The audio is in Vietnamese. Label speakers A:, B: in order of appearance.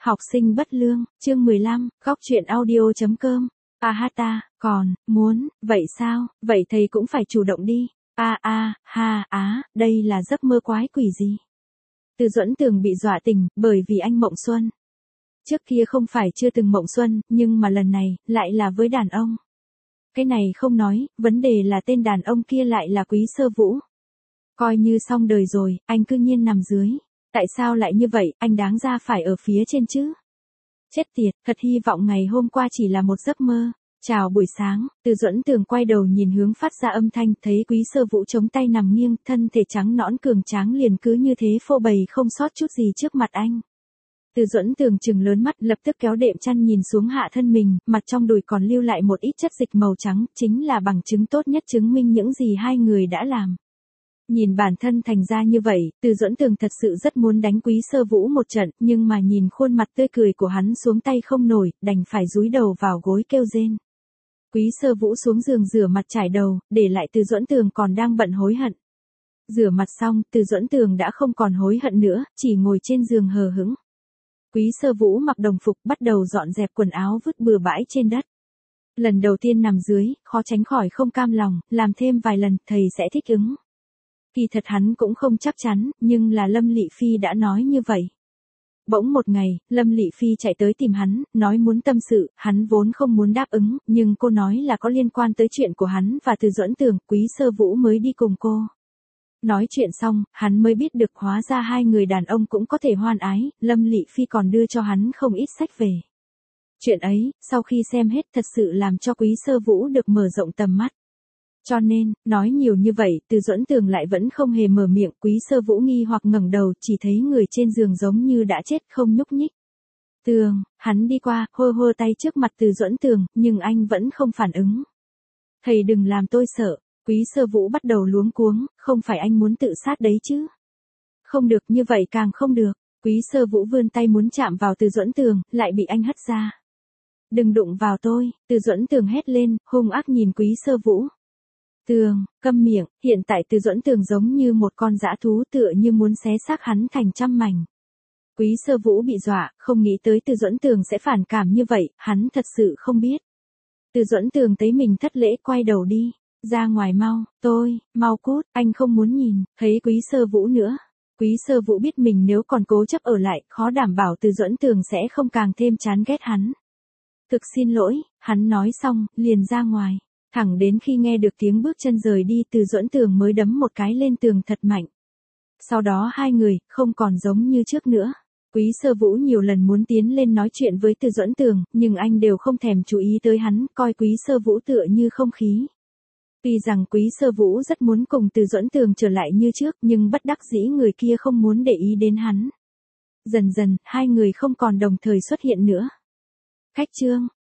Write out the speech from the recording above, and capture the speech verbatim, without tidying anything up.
A: Học sinh bất lương, chương mười lăm, góc truyện audio.com. A ha ta, còn, muốn, vậy sao, vậy thầy cũng phải chủ động đi. A a, ha, á, đây là giấc mơ quái quỷ gì? Từ Duẫn Tường bị dọa tỉnh, bởi vì anh Mộng Xuân. Trước kia không phải chưa từng Mộng Xuân, nhưng mà lần này, lại là với đàn ông. Cái này không nói, vấn đề là tên đàn ông kia lại là Quý Sơ Vũ. Coi như xong đời rồi, anh cư nhiên nằm dưới. Tại sao lại như vậy, anh đáng ra phải ở phía trên chứ? Chết tiệt, thật hy vọng ngày hôm qua chỉ là một giấc mơ. Chào buổi sáng, Từ Duẫn Tường quay đầu nhìn hướng phát ra âm thanh, thấy Quý Sơ Vũ chống tay nằm nghiêng, thân thể trắng nõn cường tráng liền cứ như thế phô bày không sót chút gì trước mặt anh. Từ Duẫn Tường trừng lớn mắt, lập tức kéo đệm chăn nhìn xuống hạ thân mình, mặt trong đùi còn lưu lại một ít chất dịch màu trắng, chính là bằng chứng tốt nhất chứng minh những gì hai người đã làm. Nhìn bản thân thành ra như vậy, Từ Duẫn Tường thật sự rất muốn đánh Quý Sơ Vũ một trận, nhưng mà nhìn khuôn mặt tươi cười của hắn xuống tay không nổi, đành phải dúi đầu vào gối kêu rên. Quý Sơ Vũ xuống giường rửa mặt trải đầu, để lại Từ Duẫn Tường còn đang bận hối hận. Rửa mặt xong, Từ Duẫn Tường đã không còn hối hận nữa, chỉ ngồi trên giường hờ hững. Quý Sơ Vũ mặc đồng phục, bắt đầu dọn dẹp quần áo vứt bừa bãi trên đất. Lần đầu tiên nằm dưới, khó tránh khỏi không cam lòng, làm thêm vài lần, thầy sẽ thích ứng. Kỳ thật hắn cũng không chắc chắn, nhưng là Lâm Lị Phi đã nói như vậy. Bỗng một ngày, Lâm Lị Phi chạy tới tìm hắn, nói muốn tâm sự, hắn vốn không muốn đáp ứng, nhưng cô nói là có liên quan tới chuyện của hắn và Từ Duẫn Tường, Quý Sơ Vũ mới đi cùng cô. Nói chuyện xong, hắn mới biết được hóa ra hai người đàn ông cũng có thể hoan ái, Lâm Lị Phi còn đưa cho hắn không ít sách về. Chuyện ấy, sau khi xem hết thật sự làm cho Quý Sơ Vũ được mở rộng tầm mắt. Cho nên, nói nhiều như vậy, Từ Duẫn Tường lại vẫn không hề mở miệng, Quý Sơ Vũ nghi hoặc ngẩng đầu, chỉ thấy người trên giường giống như đã chết không nhúc nhích. Tường, hắn đi qua, hô hô tay trước mặt Từ Duẫn Tường, nhưng anh vẫn không phản ứng. Thầy đừng làm tôi sợ, Quý Sơ Vũ bắt đầu luống cuống, không phải anh muốn tự sát đấy chứ. Không được, như vậy càng không được, Quý Sơ Vũ vươn tay muốn chạm vào Từ Duẫn Tường, lại bị anh hất ra. Đừng đụng vào tôi, Từ Duẫn Tường hét lên, hung ác nhìn Quý Sơ Vũ. Tường, câm miệng, hiện tại Từ Duẫn Tường giống như một con dã thú tựa như muốn xé xác hắn thành trăm mảnh. Quý Sơ Vũ bị dọa, không nghĩ tới Từ Duẫn Tường sẽ phản cảm như vậy, hắn thật sự không biết. Từ Duẫn Tường thấy mình thất lễ quay đầu đi, ra ngoài mau, tôi, mau cút, anh không muốn nhìn, thấy Quý Sơ Vũ nữa. Quý Sơ Vũ biết mình nếu còn cố chấp ở lại, khó đảm bảo Từ Duẫn Tường sẽ không càng thêm chán ghét hắn. Thực xin lỗi, hắn nói xong, liền ra ngoài. Thẳng đến khi nghe được tiếng bước chân rời đi, Từ Duẫn Tường mới đấm một cái lên tường thật mạnh. Sau đó hai người, không còn giống như trước nữa. Quý Sơ Vũ nhiều lần muốn tiến lên nói chuyện với Từ Duẫn Tường, nhưng anh đều không thèm chú ý tới hắn, coi Quý Sơ Vũ tựa như không khí. Tuy rằng Quý Sơ Vũ rất muốn cùng Từ Duẫn Tường trở lại như trước, nhưng bất đắc dĩ người kia không muốn để ý đến hắn. Dần dần, hai người không còn đồng thời xuất hiện nữa. Khách trương,